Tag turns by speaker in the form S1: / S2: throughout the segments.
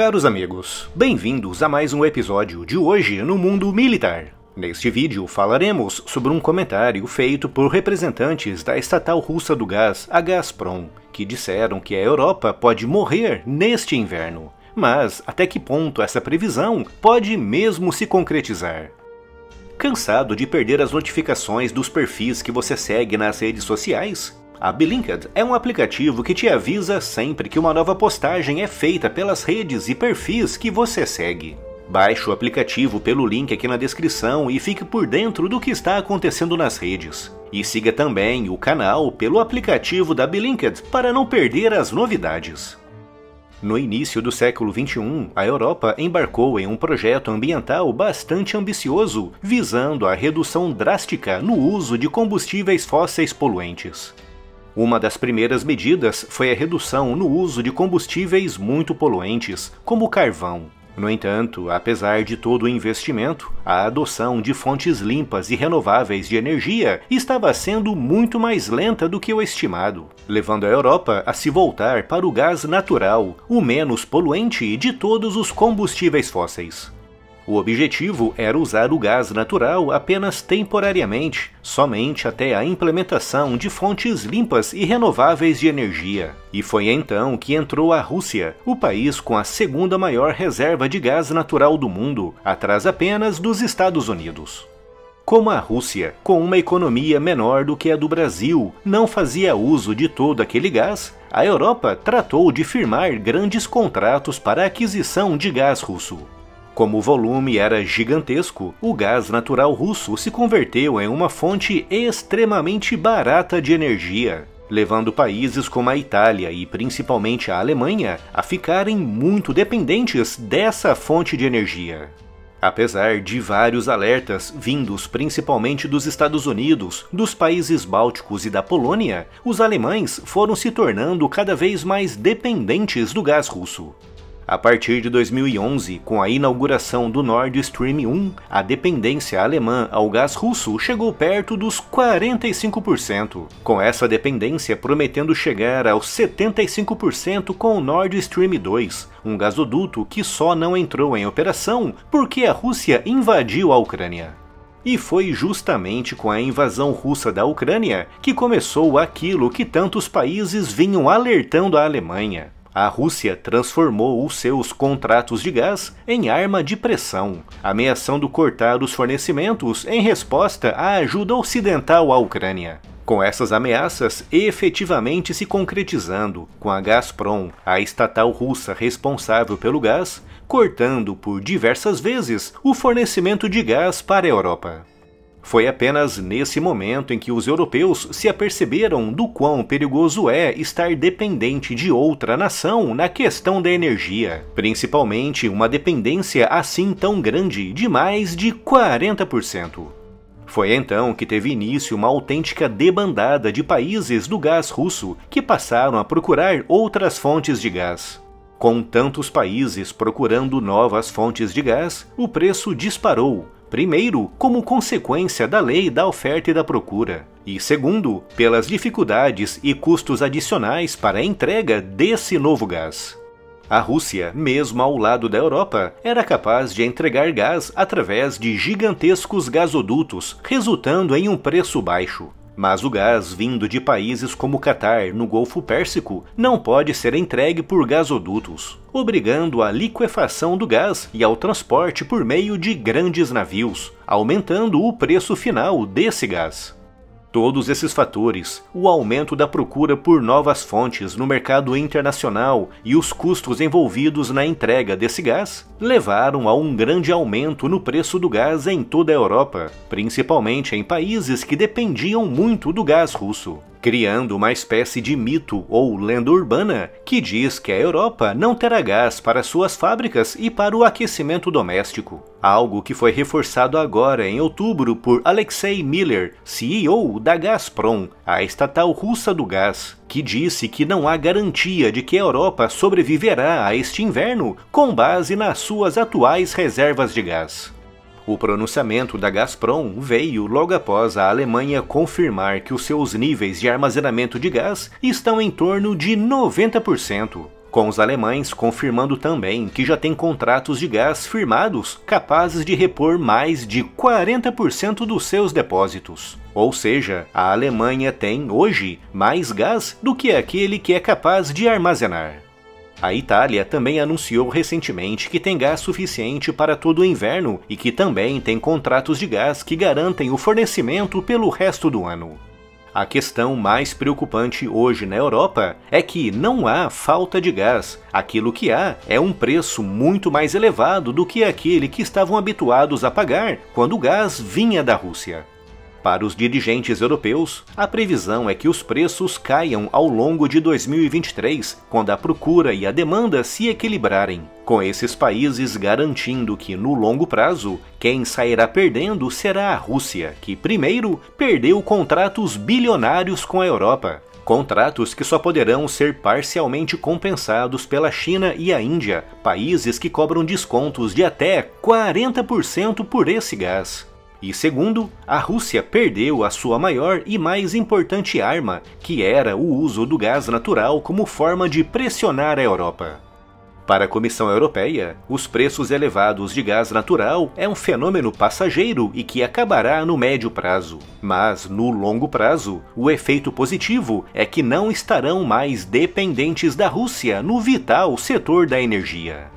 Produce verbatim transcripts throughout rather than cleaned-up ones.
S1: Caros amigos, bem-vindos a mais um episódio de Hoje no Mundo Militar. Neste vídeo falaremos sobre um comentário feito por representantes da estatal russa do gás, a Gazprom, que disseram que a Europa pode morrer neste inverno. Mas até que ponto essa previsão pode mesmo se concretizar? Cansado de perder as notificações dos perfis que você segue nas redes sociais? A Blinked é um aplicativo que te avisa sempre que uma nova postagem é feita pelas redes e perfis que você segue. Baixe o aplicativo pelo link aqui na descrição e fique por dentro do que está acontecendo nas redes. E siga também o canal pelo aplicativo da Blinked para não perder as novidades. No início do século vinte e um, a Europa embarcou em um projeto ambiental bastante ambicioso, visando a redução drástica no uso de combustíveis fósseis poluentes. Uma das primeiras medidas foi a redução no uso de combustíveis muito poluentes, como o carvão. No entanto, apesar de todo o investimento, a adoção de fontes limpas e renováveis de energia estava sendo muito mais lenta do que o estimado, levando a Europa a se voltar para o gás natural, o menos poluente de todos os combustíveis fósseis. O objetivo era usar o gás natural apenas temporariamente, somente até a implementação de fontes limpas e renováveis de energia. E foi então que entrou a Rússia, o país com a segunda maior reserva de gás natural do mundo, atrás apenas dos Estados Unidos. Como a Rússia, com uma economia menor do que a do Brasil, não fazia uso de todo aquele gás, a Europa tratou de firmar grandes contratos para a aquisição de gás russo. Como o volume era gigantesco, o gás natural russo se converteu em uma fonte extremamente barata de energia, levando países como a Itália e principalmente a Alemanha a ficarem muito dependentes dessa fonte de energia. Apesar de vários alertas vindos principalmente dos Estados Unidos, dos países bálticos e da Polônia, os alemães foram se tornando cada vez mais dependentes do gás russo. A partir de dois mil e onze, com a inauguração do Nord Stream um, a dependência alemã ao gás russo chegou perto dos quarenta e cinco por cento, com essa dependência prometendo chegar aos setenta e cinco por cento com o Nord Stream dois, um gasoduto que só não entrou em operação porque a Rússia invadiu a Ucrânia. E foi justamente com a invasão russa da Ucrânia que começou aquilo que tantos países vinham alertando a Alemanha. A Rússia transformou os seus contratos de gás em arma de pressão, ameaçando cortar os fornecimentos em resposta à ajuda ocidental à Ucrânia. Com essas ameaças efetivamente se concretizando, com a Gazprom, a estatal russa responsável pelo gás, cortando por diversas vezes o fornecimento de gás para a Europa. Foi apenas nesse momento em que os europeus se aperceberam do quão perigoso é estar dependente de outra nação na questão da energia, principalmente uma dependência assim tão grande de mais de quarenta por cento. Foi então que teve início uma autêntica debandada de países do gás russo que passaram a procurar outras fontes de gás. Com tantos países procurando novas fontes de gás, o preço disparou. Primeiro, como consequência da lei da oferta e da procura, e segundo, pelas dificuldades e custos adicionais para a entrega desse novo gás. A Rússia, mesmo ao lado da Europa, era capaz de entregar gás através de gigantescos gasodutos, resultando em um preço baixo. Mas o gás vindo de países como o Catar, no Golfo Pérsico, não pode ser entregue por gasodutos, obrigando à liquefação do gás e ao transporte por meio de grandes navios, aumentando o preço final desse gás. Todos esses fatores, o aumento da procura por novas fontes no mercado internacional e os custos envolvidos na entrega desse gás, levaram a um grande aumento no preço do gás em toda a Europa, principalmente em países que dependiam muito do gás russo, criando uma espécie de mito ou lenda urbana que diz que a Europa não terá gás para suas fábricas e para o aquecimento doméstico. Algo que foi reforçado agora em outubro por Alexei Miller, C E O da Gazprom, a estatal russa do gás, que disse que não há garantia de que a Europa sobreviverá a este inverno com base nas suas atuais reservas de gás. O pronunciamento da Gazprom veio logo após a Alemanha confirmar que os seus níveis de armazenamento de gás estão em torno de noventa por cento, com os alemães confirmando também que já tem contratos de gás firmados capazes de repor mais de quarenta por cento dos seus depósitos. Ou seja, a Alemanha tem, hoje, mais gás do que aquele que é capaz de armazenar. A Itália também anunciou recentemente que tem gás suficiente para todo o inverno e que também tem contratos de gás que garantem o fornecimento pelo resto do ano. A questão mais preocupante hoje na Europa é que não há falta de gás. Aquilo que há é um preço muito mais elevado do que aquele que estavam habituados a pagar quando o gás vinha da Rússia. Para os dirigentes europeus, a previsão é que os preços caiam ao longo de dois mil e vinte e três, quando a procura e a demanda se equilibrarem, com esses países garantindo que, no longo prazo, quem sairá perdendo será a Rússia, que primeiro perdeu contratos bilionários com a Europa. Contratos que só poderão ser parcialmente compensados pela China e a Índia, países que cobram descontos de até quarenta por cento por esse gás. E segundo, a Rússia perdeu a sua maior e mais importante arma, que era o uso do gás natural como forma de pressionar a Europa. Para a Comissão Europeia, os preços elevados de gás natural é um fenômeno passageiro e que acabará no médio prazo. Mas, no longo prazo, o efeito positivo é que não estarão mais dependentes da Rússia no vital setor da energia.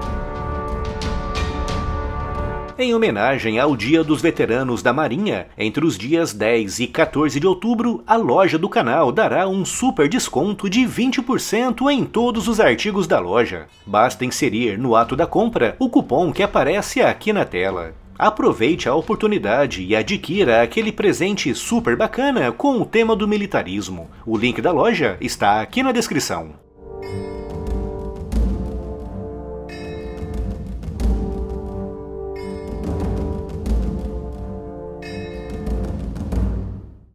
S1: Em homenagem ao Dia dos Veteranos da Marinha, entre os dias dez e quatorze de outubro, a loja do canal dará um super desconto de vinte por cento em todos os artigos da loja. Basta inserir no ato da compra o cupom que aparece aqui na tela. Aproveite a oportunidade e adquira aquele presente super bacana com o tema do militarismo. O link da loja está aqui na descrição.